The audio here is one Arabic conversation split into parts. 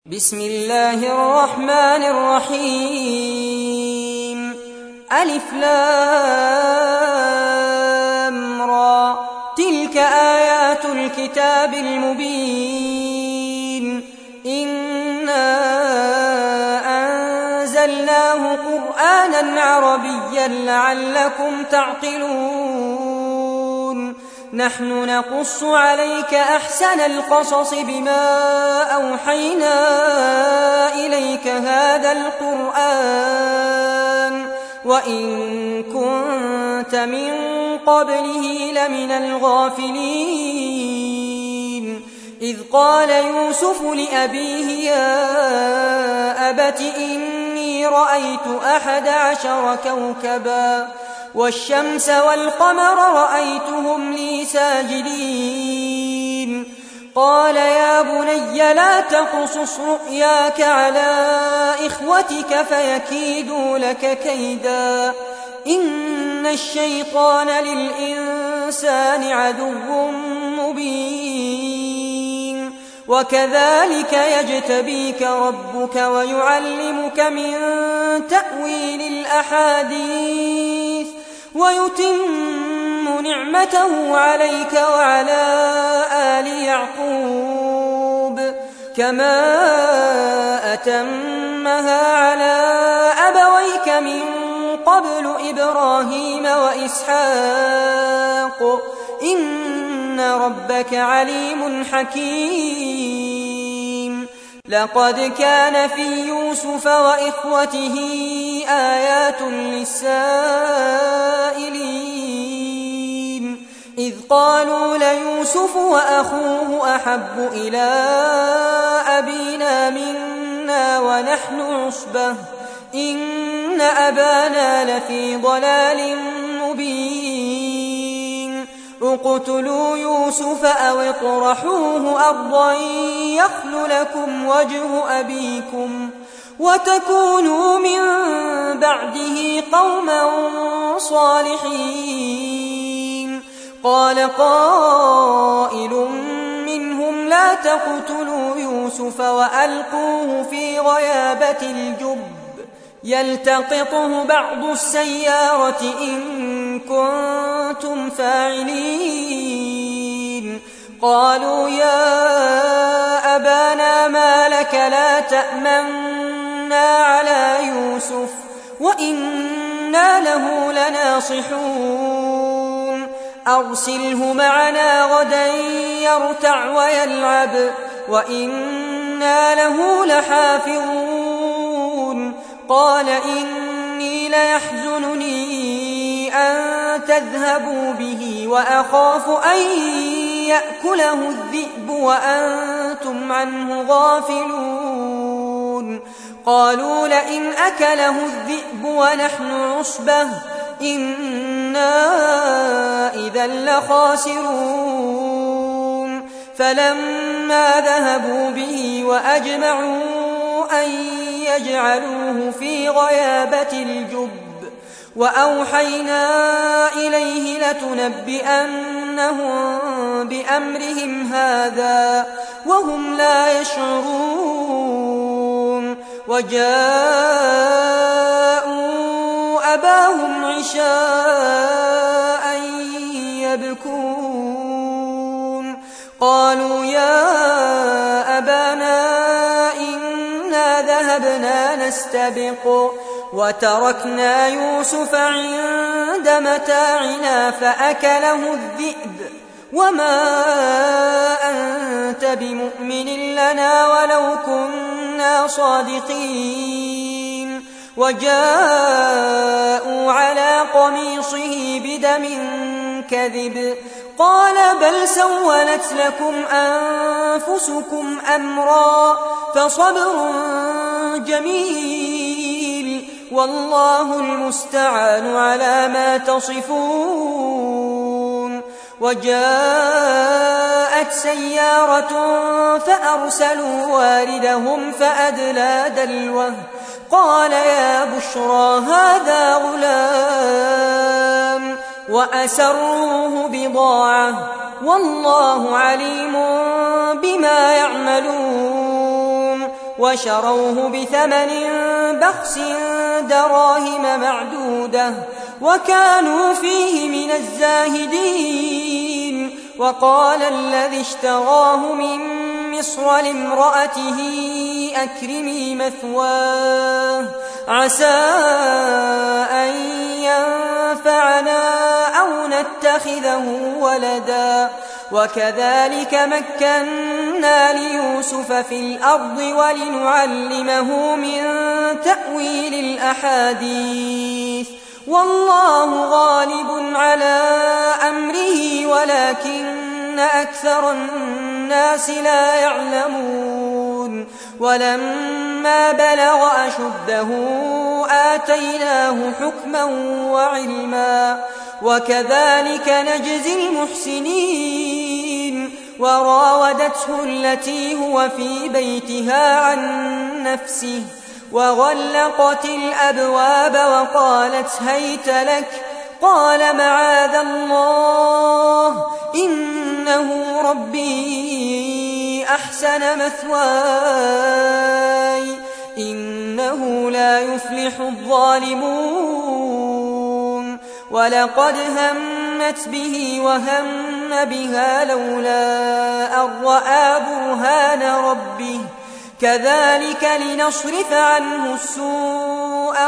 بسم الله الرحمن الرحيم. ألف لام را، تلك آيات الكتاب المبين. إنا أنزلناه قرآنا عربيا لعلكم تعقلون. نحن نقص عليك أحسن القصص بما أوحينا إليك هذا القرآن وإن كنت من قبله لمن الغافلين. إذ قال يوسف لأبيه يا أبت إني رأيت 11 كوكبا والشمس والقمر رأيتهم لي ساجدين. قال يا بني لا تقصص رؤياك على إخوتك فيكيدوا لك كيدا، إن الشيطان للإنسان عدو مبين. وكذلك يجتبيك ربك ويعلمك من تأويل الأحاديث ويتم نعمته عليك وعلى آل يعقوب كما أتمها على أبويك من قبل إبراهيم وإسحاق إن ربك عليم حكيم. لقد كان في يوسف وإخوته آيات للسائلين إذ قالوا ليوسف وأخوه أحب إلى أبينا منا ونحن عصبة إن أبانا لفي ضلال مبين. اقتلوا يوسف أو اطرحوه أرضا يخل لكم وجه أبيكم وتكونوا من بعده قوما صالحين. قال قائل منهم لا تقتلوا يوسف وألقوه في غيابة الجب يلتقطه بعض السيارة إن كنتم فاعلين. قالوا يا أبانا ما لك لا تأمنا على يوسف وإنا له لناصحون. أرسله معنا غدا يرتع ويلعب وإنا له لحافظون. قال إني ليحزنني أن تذهبوا به وأخاف أن يأكله الذئب وأنتم عنه غافلون. قالوا لئن أكله الذئب ونحن عصبة إنا إذا لخاسرون. فلما ذهبوا به وأجمعوا أن يجعلوه في غيابة الجب وأوحينا إليه لتنبئنهم بأمرهم هذا وهم لا يشعرون. وجاءوا أباهم عشاء يبكون. قالوا يا أبانا إنا ذهبنا نستبق وتركنا يوسف عند متاعنا فأكله الذئب وما أنت بمؤمن لنا ولو كنا صادقين. وجاءوا على قميصه بدم كذب قال بل سولت لكم أنفسكم أمرا فصبر جميل والله المستعان على ما تصفون. وجاءت سيارة فأرسلوا واردهم فأدلى دلوه قال يا بشرى هذا غلام وأسروه بضاعة والله عليم بما يعملون. وشروه بثمن بخس دراهم معدودة وكانوا فيه من الزاهدين. وقال الذي اشتراه من مصر لامرأته أكرمي مثواه عسى أن ينفعنا أو نتخذه ولدا. وكذلك مكنا ليوسف في الأرض ولنعلمه من تأويل الأحاديث والله غالب على أمره ولكن أكثر الناس لا يعلمون. ولما بلغ أشده آتيناه حكما وعلما وكذلك نجزي المحسنين. وراودته التي هو في بيتها عن نفسه وغلقت الأبواب وقالت هيت لك قال معاذ الله إنه ربي أحسن مثواي إنه لا يفلح الظالمون. ولقد همت به وهم بها لولا أن رأى برهان ربه كذلك لنصرف عنه السوء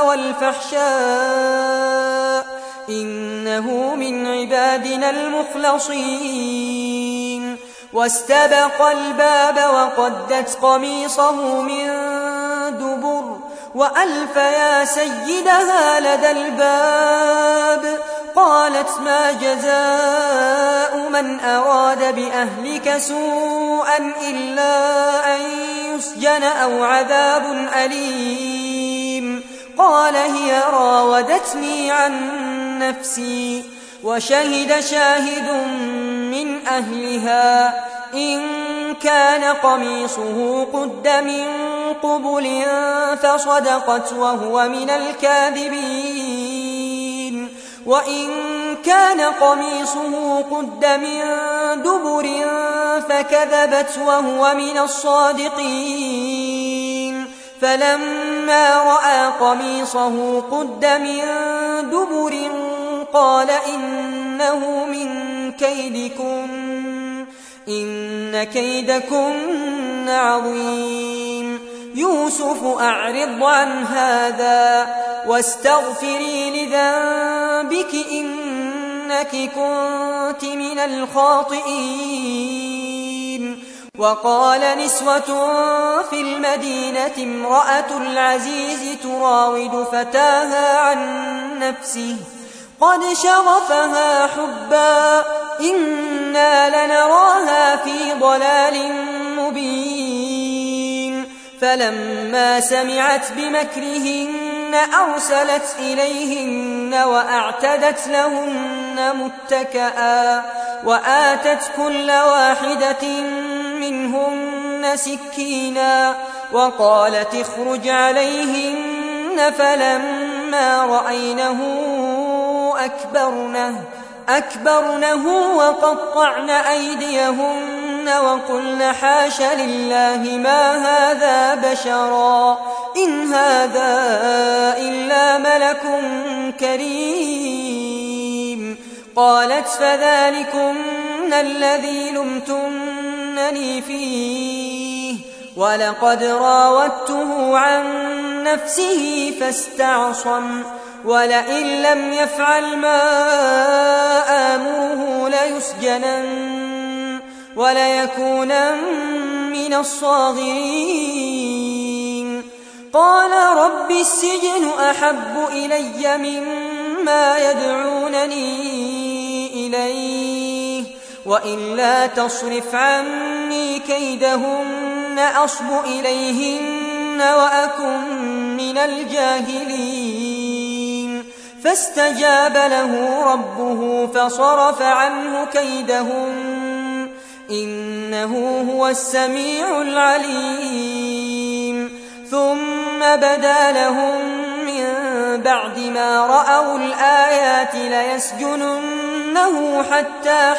والفحشاء إنه من عبادنا المخلصين. واستبق الباب وقدت قميصه من دبر وألف يا سيدها لدى الباب قالت ما جزاء من أراد بأهلك سوءا إلا أن يسجن أو عذاب أليم. قال هي راودتني عن نفسي. وشهد شاهد من أهلها إن كان قميصه قد من قبل فصدقت وهو من الكاذبين وإن كان قميصه قد من دبر فكذبت وهو من الصادقين. فلما رأى قميصه قد من دبر قال إنه من كيدكن إن كيدكن عظيم. يوسف أعرض عن هذا واستغفري لذنبك إنك كنت من الخاطئين. وقال نسوة في المدينة امرأة العزيز تراود فتاها عن نفسه قد شغفها حبا إنا لنراها في ضلال مبين. فلما سمعت بمكرهن أرسلت إليهن وأعتدت لهن متكئا وآتت كل واحدة منهن سكينا وقالت اخرج عليهن. فلما رأينه أكبرنه وقطعن أيديهن وقلن حاش لله ما هذا بشرا إن هذا إلا ملك كريم. قالت فذلكن الذي لمتنني فيه ولقد راودته عن نفسه فاستعصم ولئن لم يفعل ما آمره ليسجنن وليكونن من الصاغرين. قال رب السجن أحب إلي مما يدعونني إليه وإلا تصرف عني كيدهن أصب إليهن وأكن من الجاهلين. فاستجاب له ربه فصرف عنه كيدهن إنه هو السميع العليم. ثم بدا لهم من بعد ما رأوا الآيات ليسجننه حتى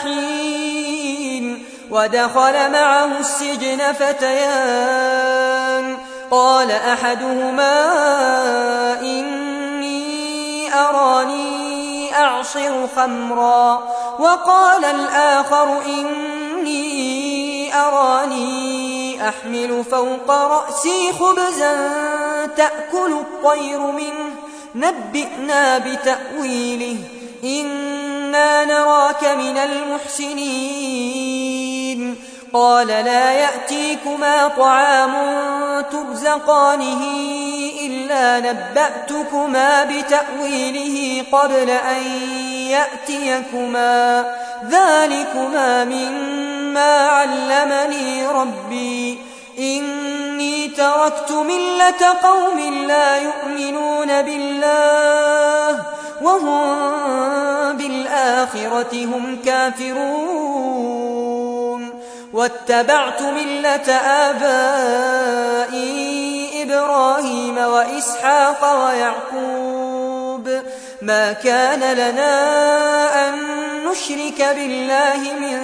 حين. ودخل معه السجن فتيان قال أحدهما إني أراني أعصر خمرا وقال الآخر إني أراني أحمل فوق رأسي خبزا تأكل الطير منه نبئنا بتأويله إنا نراك من المحسنين قال لا يأتيكما طعام ترزقانه إلا نبأتكما بتأويله قبل أن يأتيكما ذلكما مما علمني ربي إني تركت ملة قوم لا يؤمنون بالله وهم بالآخرة هم كافرون واتبعت ملة آبائي إبراهيم وإسحاق ويعقوب ما كان لنا أن نشرك بالله من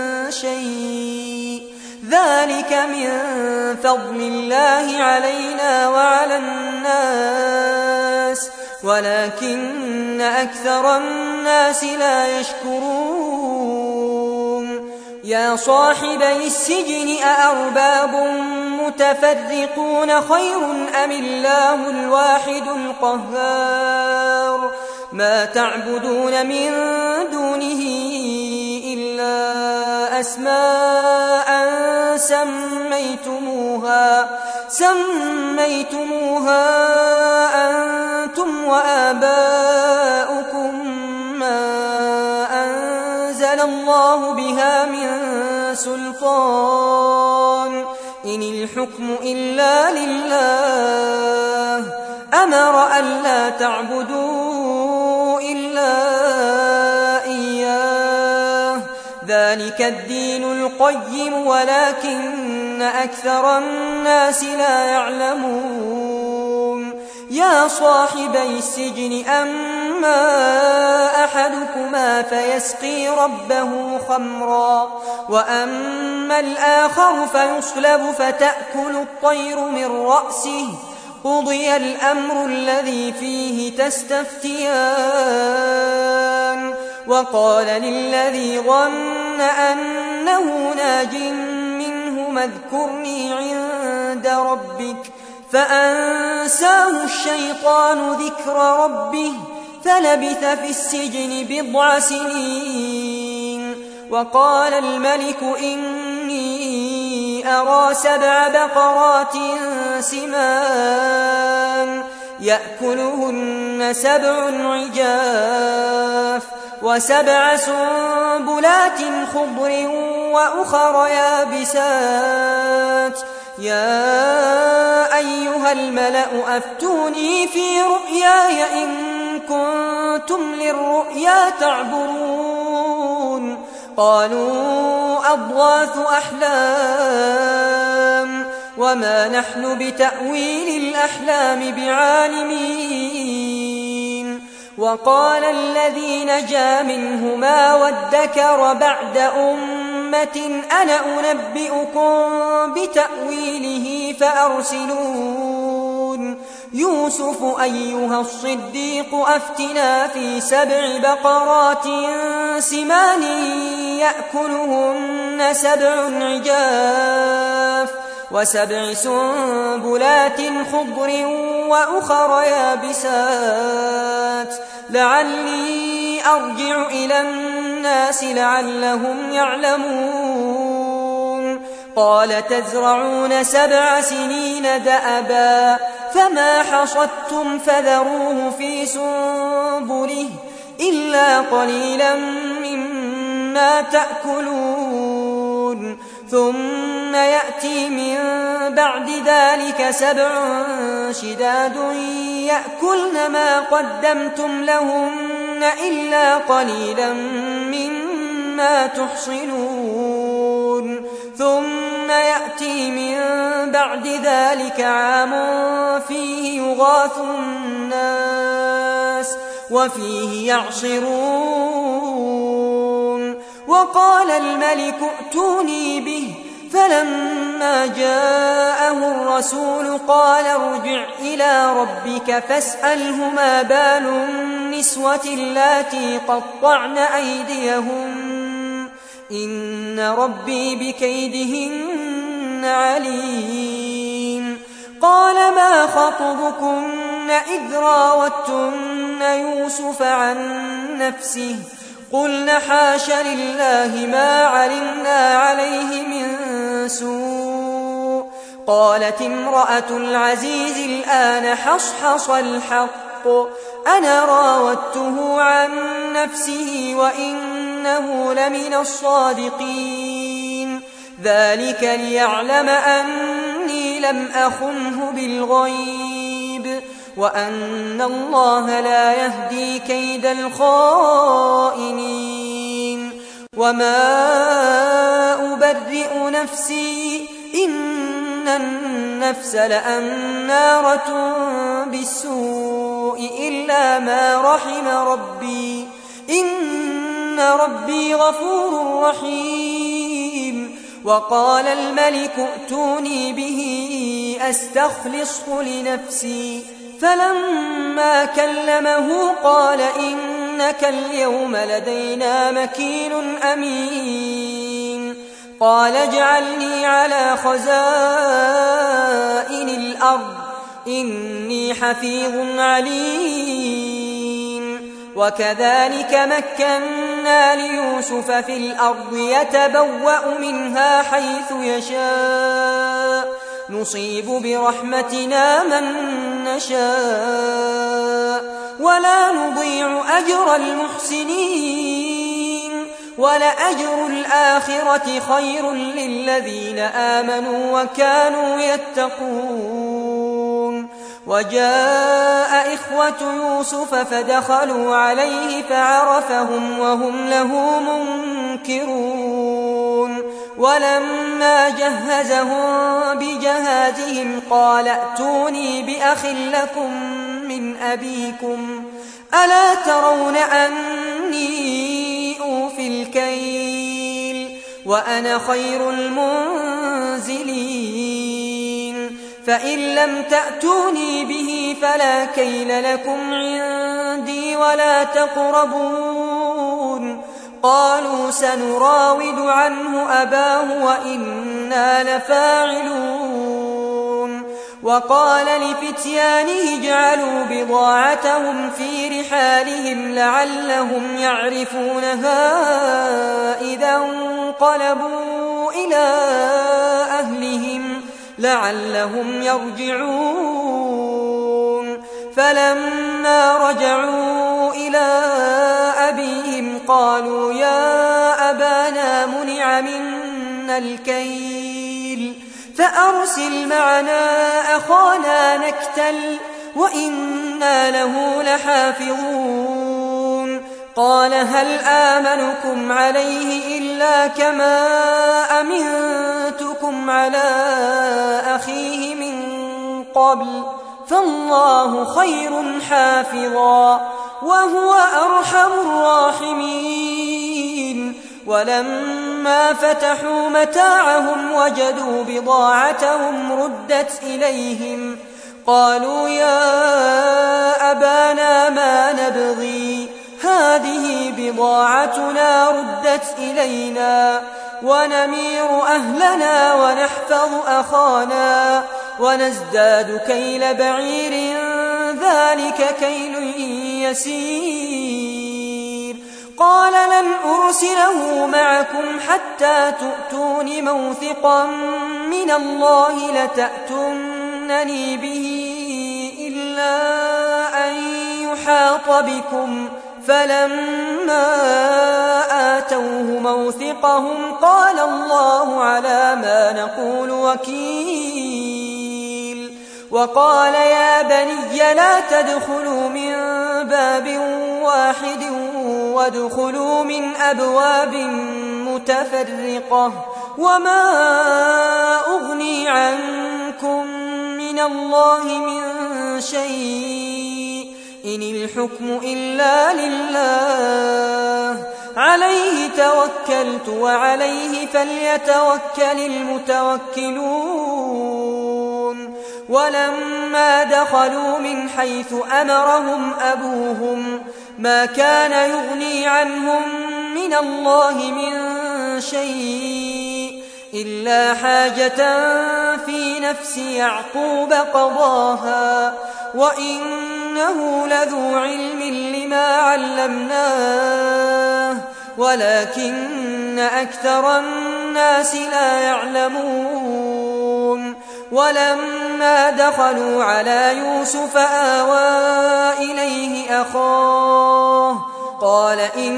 شيء ذلك من فضل الله علينا وعلى الناس ولكن أكثر الناس لا يشكرون يا صاحبي السجن أأرباب متفرقون خير أم الله الواحد القهار ما تعبدون من دونه إلا أسماء سميتموها أنتم وآباؤكم ما أنزل الله بها من سلطان إن الحكم إلا لله أمر ألا تعبدوا إلا إياه ذلك الدين القيم ولكن أكثر الناس لا يعلمون يا صاحبي السجن أما أحدكما فيسقي ربه خمرا وأما الآخر فيصلب فتأكل الطير من رأسه قضي الأمر الذي فيه تستفتيان وقال للذي ظن أنه ناج منه اذكرني عند ربك فأنساه الشيطان ذكر ربه فلبث في السجن 7 سنين وقال الملك إني أرى 7 بقرات سمان يأكلهن 7 عجاف و7 سنبلات خضر وأخر يابسات يا أيها الملأ أفتوني في رؤياي إن كنتم للرؤيا تعبرون قالوا أضغاث أحلام وما نحن بتأويل الأحلام بعالمين وقال الذي نجا منهما وادكر بعد أمة أنا أنبئكم بتأويله فأرسلون يوسف أيها الصديق أفتنا في 7 بقرات سمان يأكلهن 7 عجاف و7 سنبلات خضر وأخر يابسات لعلي أرجع إلى الناس لعلهم يعلمون قال تزرعون 7 سنين دأبا فما حصدتم فذروه في سنبله إلا قليلا مما تأكلون ثم يأتي من بعد ذلك 7 شداد يأكلن ما قدمتم لهن إلا قليلا مما تحصنون ثم يأتي من بعد ذلك عام فيه يغاث الناس وفيه يعصرون وقال الملك ائتوني به فلما جاءه الرسول قال ارجع إلى ربك فاسأله ما بال النسوة اللاتي قطعن أيديهن إن ربي بكيدهن عليم. قال ما خطبكن إذ راوتن يوسف عن نفسه قلن حاش لله ما علمنا عليه من سوء. قالت امرأة العزيز الآن حصحص الحق أنا راودته عن نفسه وإنه لمن الصادقين. ذلك ليعلم أني لم أخنه بالغيب وأن الله لا يهدي كيد الخائنين. وما أبرئ نفسي إن النفس لأمارة بالسوء إلا ما رحم ربي إن ربي غفور رحيم. وقال الملك ائتوني به أستخلصه لنفسي فلما كلمه قال إنك اليوم لدينا مكين أمين. قال اجعلني على خزائن الأرض إني حفيظ عليم. وكذلك مكنا ليوسف في الأرض يتبوأ منها حيث يشاء نصيب برحمتنا من نشاء ولا نضيع أجر المحسنين. ولأجر الآخرة خير للذين آمنوا وكانوا يتقون. وجاء إخوة يوسف فدخلوا عليه فعرفهم وهم له منكرون. ولما جهزهم بجهازهم قال ائتوني بأخ لكم من أبيكم ألا ترون أني أوفي الكيل وأنا خير المنزلين. فإن لم تأتوني به فلا كيل لكم عندي ولا تقربون. قالوا سنراود عنه أباه وإنا لفاعلون. وقال لفتيانه اجعلوا بضاعتهم في رحالهم لعلهم يعرفونها إذا انقلبوا إلى أهلهم لعلهم يرجعون. فلما رجعوا إلى أبيهم قالوا يا أبانا منع منا الكيل فأرسل معنا أخانا نكتل وإنا له لحافظون. قال هل آمنكم عليه إلا كما أمنتكم على أخيه من قبل فالله خير حافظا وهو أرحم الراحمين. ولما فتحوا متاعهم وجدوا بضاعتهم ردت إليهم قالوا يا أبانا ما نبغي هذه بضاعتنا ردت إلينا ونمير أهلنا ونحفظ أخانا ونزداد كيل بعير ذلك كيل يسير. قال لن أرسله معكم حتى تؤتون موثقا من الله لتأتونني به إلا أن يحاط بكم. فلما آتوه موثقهم قال الله على ما نقول وكيل. وقال يا بني لا تدخلوا من باب واحد وادخلوا من أبواب متفرقة وما أغني عنكم من الله من شيء إن الحكم إلا لله عليه توكلت وعليه فليتوكل المتوكلون ولما دخلوا من حيث أمرهم أبوهم ما كان يغني عنهم من الله من شيء إلا حاجة في نفس يعقوب قضاها وإنه لذو علم لما علمناه ولكن أكثر الناس لا يعلمون ولما دخلوا على يوسف آوى إليه أخاه قال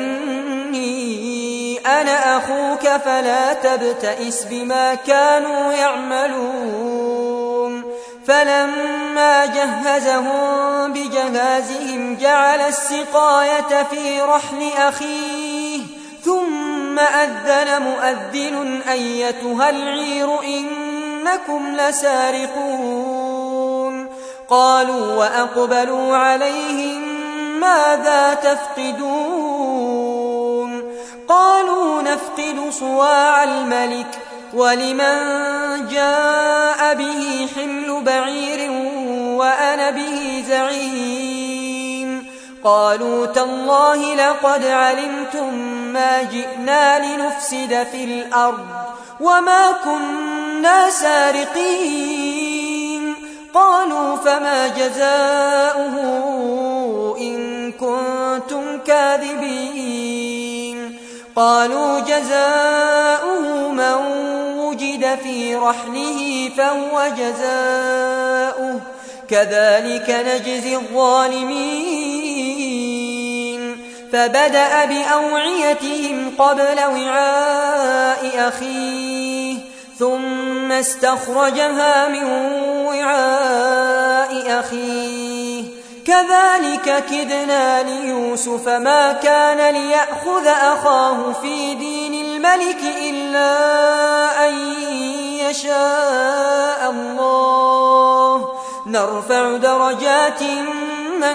إني أنا أخوك فلا تبتئس بما كانوا يعملون فلما جهزهم بجهازهم جعل السقاية في رحل أخيه ثم أذن مؤذن أيتها العير إنكم لسارقون قالوا وأقبلوا عليهم ماذا تفقدون قالوا نفقد صواع الملك ولمن جاء به حمل بعير وأنا به زعيم قالوا تالله لقد علمتم ما جئنا لنفسد في الأرض وما كنا سارقين قالوا فما جزاؤه إن كنتم كاذبين قالوا جزاؤه من وجد في رحله فهو جزاؤه كذلك نجزي الظالمين فبدأ بأوعيتهم قبل وعاء أخيه ثم استخرجها من وعاء أخيه كذلك كدنا ليوسف ما كان ليأخذ أخاه في دين الملك إلا أن يشاء الله نرفع درجات من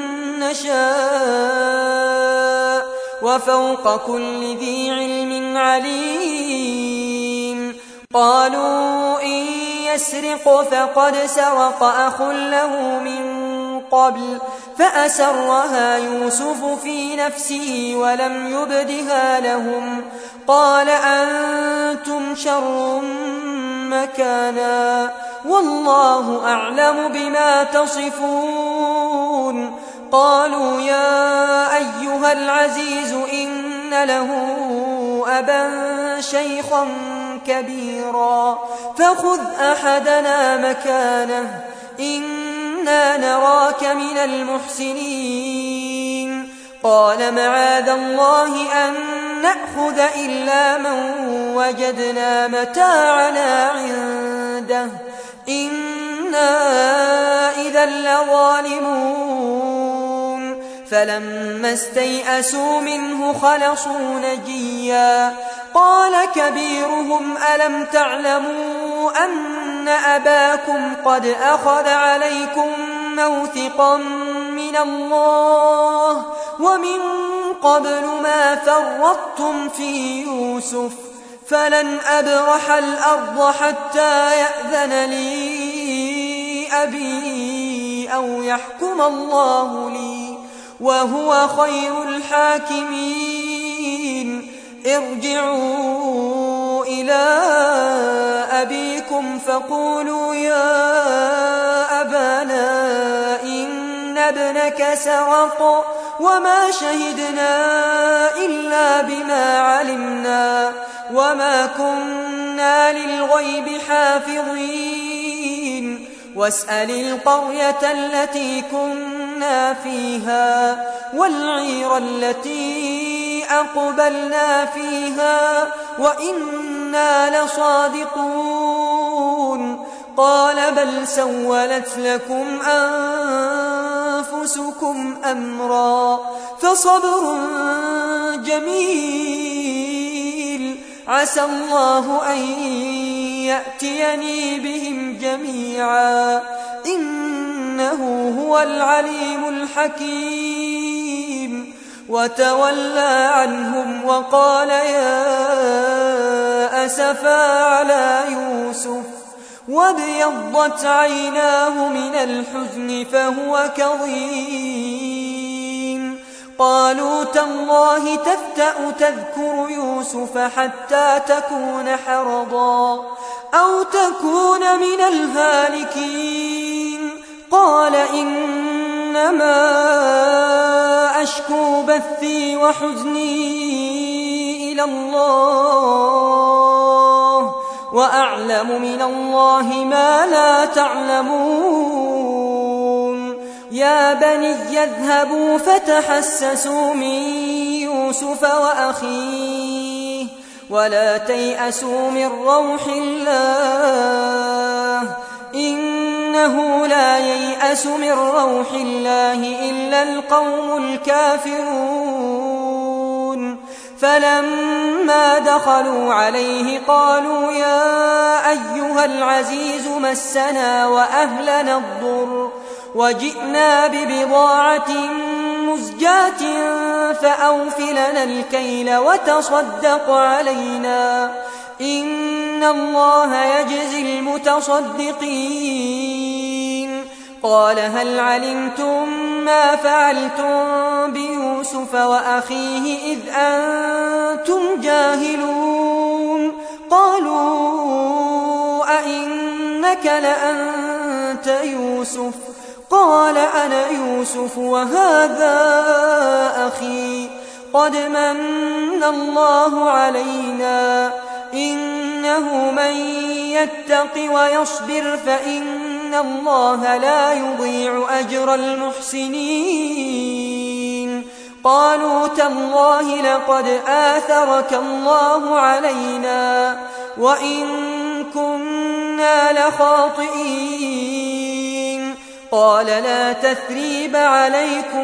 نشاء وفوق كل ذي علم عليم قالوا إن يسرق فقد سرق أخ له من قبل فأسرها يوسف في نفسه ولم يبدها لهم قال أنتم شر مكانا والله أعلم بما تصفون قالوا يا أيها العزيز إن له أبا شيخا كبيرا فخذ أحدنا مكانه إنا نراك من المحسنين قال معاذ الله أن نأخذ إلا من وجدنا متاعنا عنده إنا إذا لظالمون فلما استيئسوا منه خلصوا نجيا قال كبيرهم ألم تعلموا أن أباكم قد أخذ عليكم موثقا من الله ومن قبل ما فرطتم في يوسف فلن أبرح الأرض حتى يأذن لي أبي أو يحكم الله لي وهو خير الحاكمين ارجعوا إلى أبيكم فقولوا يا أبانا إن ابنك سرق وما شهدنا إلا بما علمنا وما كنا للغيب حافظين واسأل القرية التي كنا فيها والعير التي أقبلنا فيها وإنا لصادقون قال بل سولت لكم أنفسكم أمرا فصبر جميل عسى الله أن يأتيني بهم جميعا إنه هو العليم الحكيم وتولى عنهم وقال يا أسفا على يوسف وابيضت عيناه من الحزن فهو كظيم. قالوا تالله تفتأ تذكر يوسف حتى تكون حرضا أو تكون من الهالكين. قال إنما أشكو بثي وحزني إلى الله وأعلم من الله ما لا تعلمون. يا بني اذهبوا فتحسسوا من يوسف وأخيه ولا تيأسوا من روح الله إنه لا ييأس من روح الله إلا القوم الكافرون. فلما دخلوا عليه قالوا يا أيها العزيز مسنا وأهلنا الضر وجئنا ببضاعة مزجاة فأوفلنا الكيل وتصدق علينا إن الله يجزي المتصدقين. قال هل علمتم ما فعلتم بيوسف وأخيه إذ أنتم جاهلون؟ قالوا أئنك لأنت يوسف؟ قال أنا يوسف وهذا أخي قد من الله علينا إنه من يتق ويصبر فإن الله لا يضيع أجر المحسنين. قالوا تالله لقد آثرك الله علينا وإن كنا لخاطئين. قال لا تثريب عليكم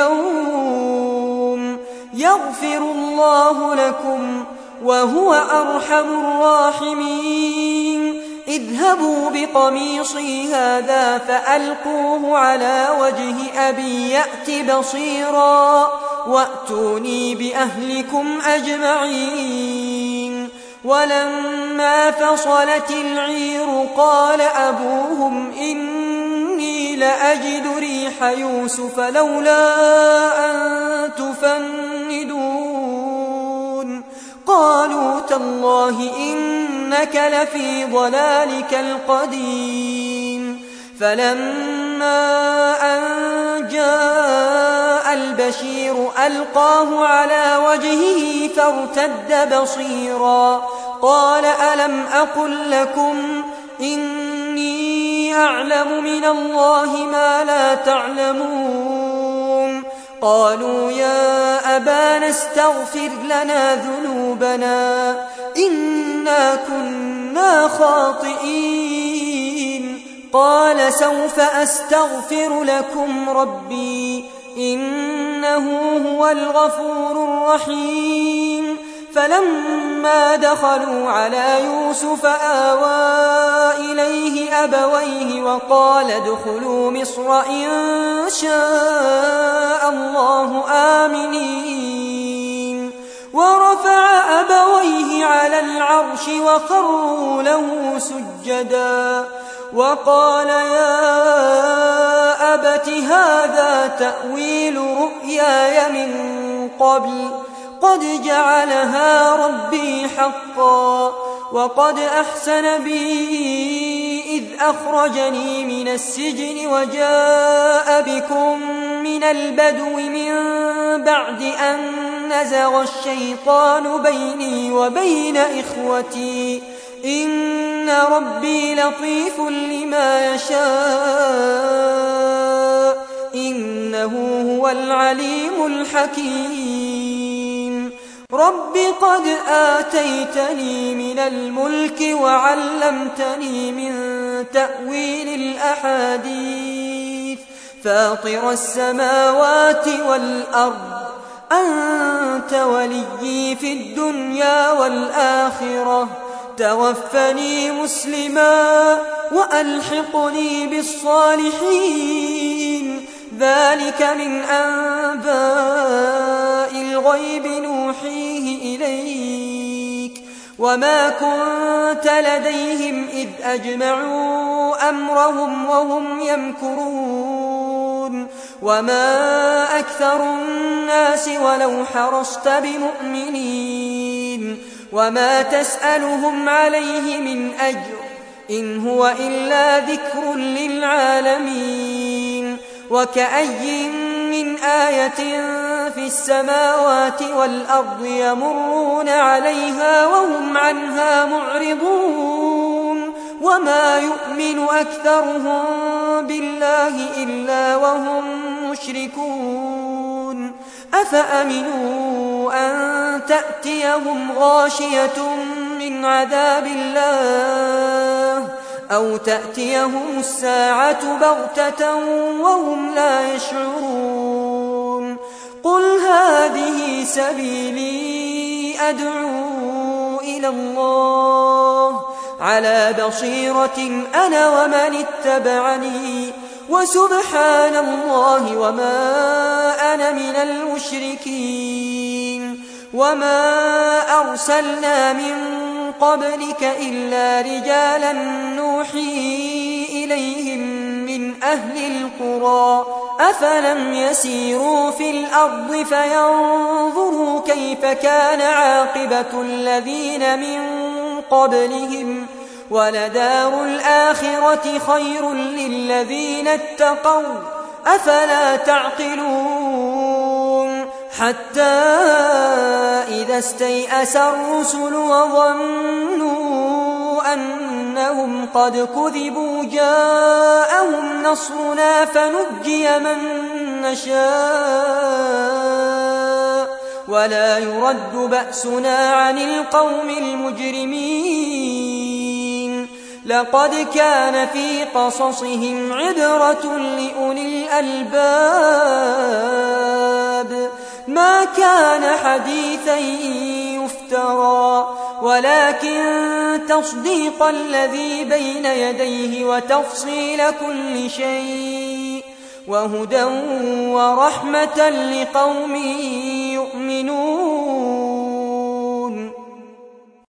اليوم يغفر الله لكم وهو أرحم الراحمين. اذهبوا بقميصي هذا فألقوه على وجه أبي يأت بصيرا وأتوني بأهلكم أجمعين. ولما فصلت العير قال أبوهم إني لأجد ريح يوسف لولا أن تفندون. قالوا تالله إنك لفي ضلالك القديم. فلما أن جاء البشير ألقاه على وجهه فارتد بصيرا قال ألم أقل لكم إني أعلم من الله ما لا تعلمون؟ قالوا يا أبانا استغفر لنا ذنوبنا إنا كنا خاطئين. قال سوف أستغفر لكم ربي إنه هو الغفور الرحيم. فلما دخلوا على يوسف آوى إليه أبويه وقال ادخلوا مصر إن شاء الله آمنين. ورفع أبويه على العرش وخروا له سجدا وقال يا أبت هذا تأويل رؤياي من قبل قد جعلها ربي حقا وقد أحسن بي إذ أخرجني من السجن وجاء بكم من البدو من بعد أن نزغ الشيطان بيني وبين إخوتي إن ربي لطيف لما يشاء إنه هو العليم الحكيم. رب قد آتيتني من الملك وعلمتني من تأويل الأحاديث فاطر السماوات والأرض أنت وليي في الدنيا والآخرة توفني مسلما وألحقني بالصالحين. ذلك من أنباء الغيب نوحيه إليك وما كنت لديهم إذ أجمعوا أمرهم وهم يمكرون وما أكثر الناس ولو حرصت بمؤمنين وما تسألهم عليه من أجر إن هو إلا ذكر للعالمين وكأي من آية في السماوات والأرض يمرون عليها وهم عنها معرضون وما يؤمن أكثرهم بالله إلا وهم مشركون أفأمنوا أن تأتيهم غاشية من عذاب الله أو تأتيهم الساعة بغتة وهم لا يشعرون قل هذه سبيلي أدعو إلى الله على بصيرة أنا ومن اتبعني وسبحان الله وما أنا من المشركين وما أرسلنا من قبلك إلا رجالا نوحي إليهم من أهل القرى أفلم يسيروا في الأرض فينظروا كيف كان عاقبة الذين من قبلهم ولدار الآخرة خير للذين اتقوا أفلا تعقلون حتى إذا استيأس الرسل وظنوا أنهم قد كذبوا جاءهم نصرنا فنجي من نشاء ولا يرد بأسنا عن القوم المجرمين لقد كان في قصصهم عبرة لأولي الألباب ما كان حديثا يفترى ولكن تصديق الذي بين يديه وتفصيل كل شيء وهدى ورحمة لقوم يؤمنون